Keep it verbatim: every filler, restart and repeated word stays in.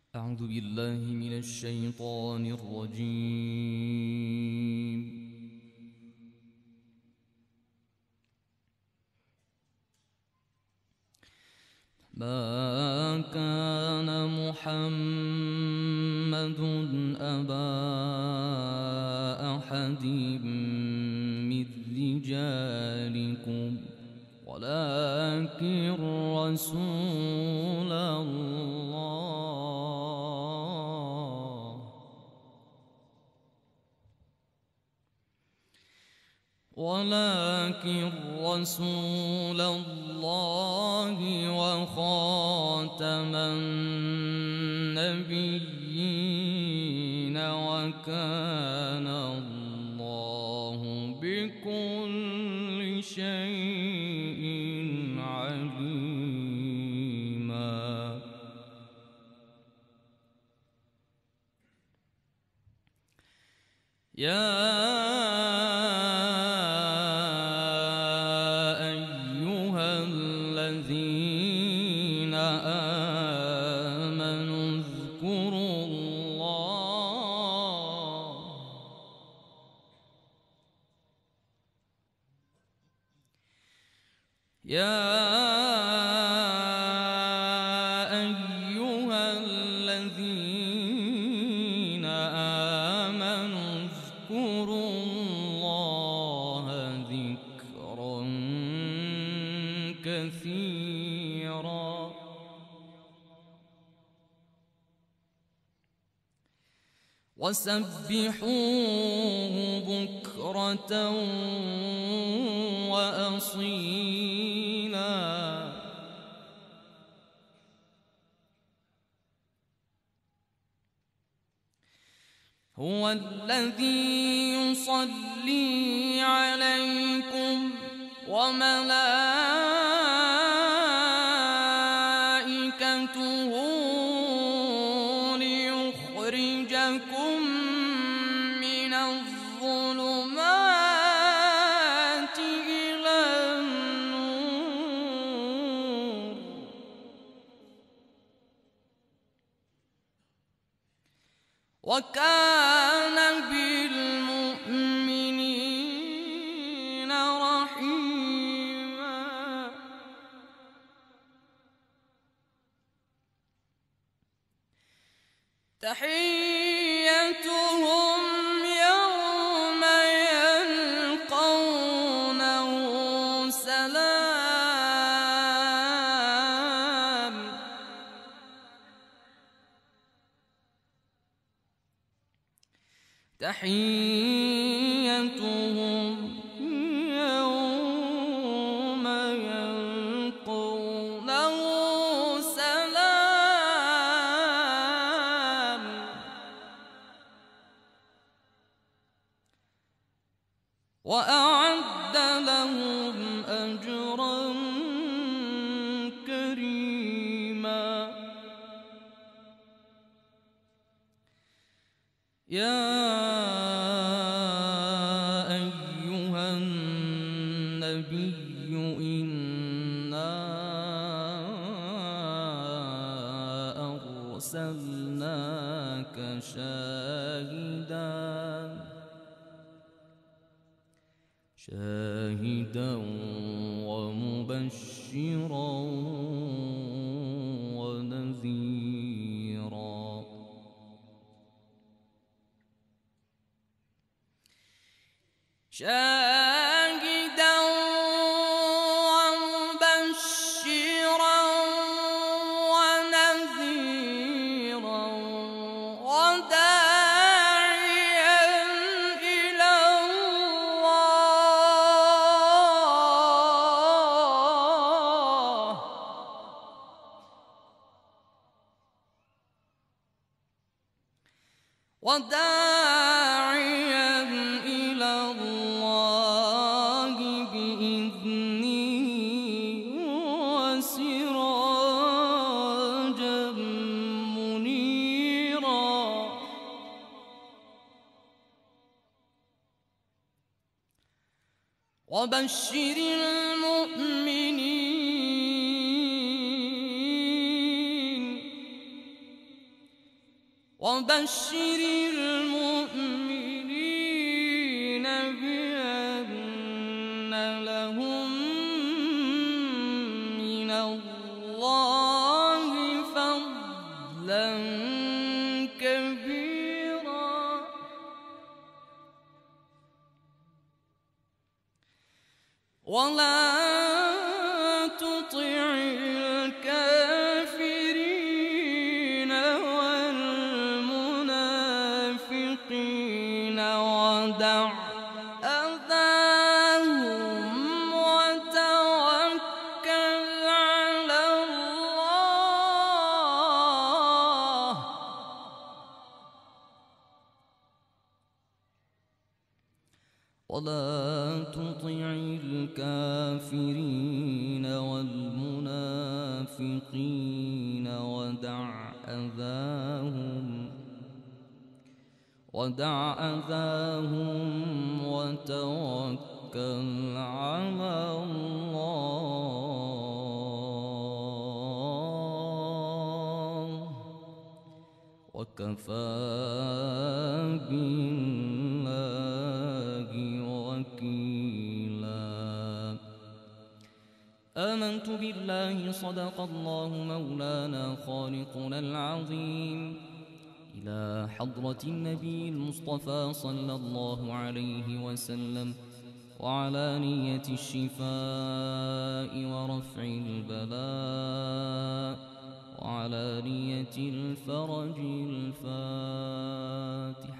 أعوذ بالله من الشيطان الرجيم. ما كان محمد أبا أحد من رجالكم ولكن رسول الله ولكن رسول الله وخاتم النبيين وكان الله بكل شيء عليما. يا يا أيها الذين آمنوا اذكروا الله ذكرا كثيرا وسبحوه بكرة وأصيلا. هو الذي يصلي عليكم وملائكته ليخرجكم من الظلمات إلى النور وكان بالمؤمنين رحيما. تحيتهم يوم يلقونه سلام. تحيتهم يوم يلقونه سلام. وأعد لهم أجرا كريما. يا أيها النبي إنا أرسلناك شاهدا شاهدا ومبشرا ونذيرا. شاهدا ومبشرا ونذيرا وداعيا إلى الله وداعيا إلى الله بإذنه وسراجا منيرا. وبشر المؤمنين وبشر المؤمنين بأن لهم من الله فضلا كبيرا ولا تطع الكافرين والمنافقين ودع أذاهم وتوكل على الله ولا تطع الكافرين والمنافقين ودع أذاهم ودع أذاهم وتوكل على الله وكفى بالله وكيلا. آمنت بالله صدق الله مولانا خالقنا العظيم. إلى حضرة النبي المصطفى صلى الله عليه وسلم وعلى نية الشفاء ورفع البلاء وعلى نية الفرج الفاتحة.